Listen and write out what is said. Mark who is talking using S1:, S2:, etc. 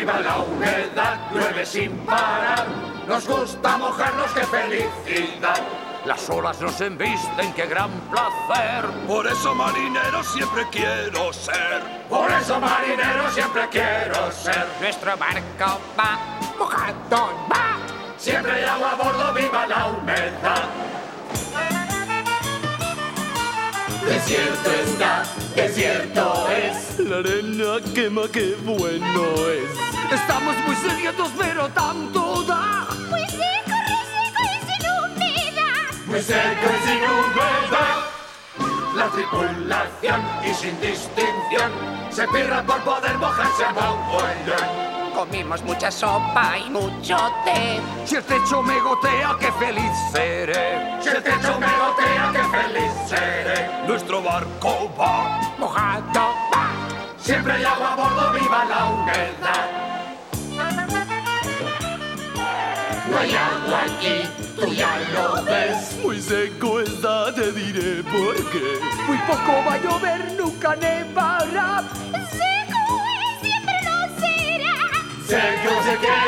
S1: viva la humedad, llueve sin parar. Nos gusta mojarnos, qué felicidad.
S2: Las olas nos embisten, qué gran placer.
S3: Por eso marinero siempre quiero ser.
S1: Por eso marinero siempre quiero ser.
S4: Nuestro barco va, mojado va.
S1: Siempre hay agua a bordo, viva la humedad. Desierto está, desierto es.
S5: La arena quema, qué bueno es.
S2: Estamos muy sedientos, pero tanto da.
S6: Muy seco, reseco y sin humedad.
S1: Muy seco y sin humedad. La tripulación y sin distinción se pirra por poder mojarse a mogollón.
S4: Comimos mucha sopa y mucho té.
S2: Si el techo me gotea, qué feliz seré.
S1: Si el techo me gotea, qué feliz seré.
S3: Nuestro barco va,
S4: Mojado va.
S1: Siempre hay agua a bordo, viva la humedad. No hay agua aquí, tú ya lo ves.
S5: Muy seco está, te diré por qué.
S2: Muy poco va a llover, nunca nevará.
S6: Seco es, siempre lo será.
S1: Seco se quiere